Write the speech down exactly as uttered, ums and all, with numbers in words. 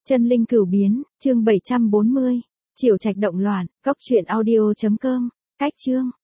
Chân linh cửu biến, chương bảy trăm bốn mươi. Triệu Trạch động loạn, cốc truyện audio chấm com. Cách chương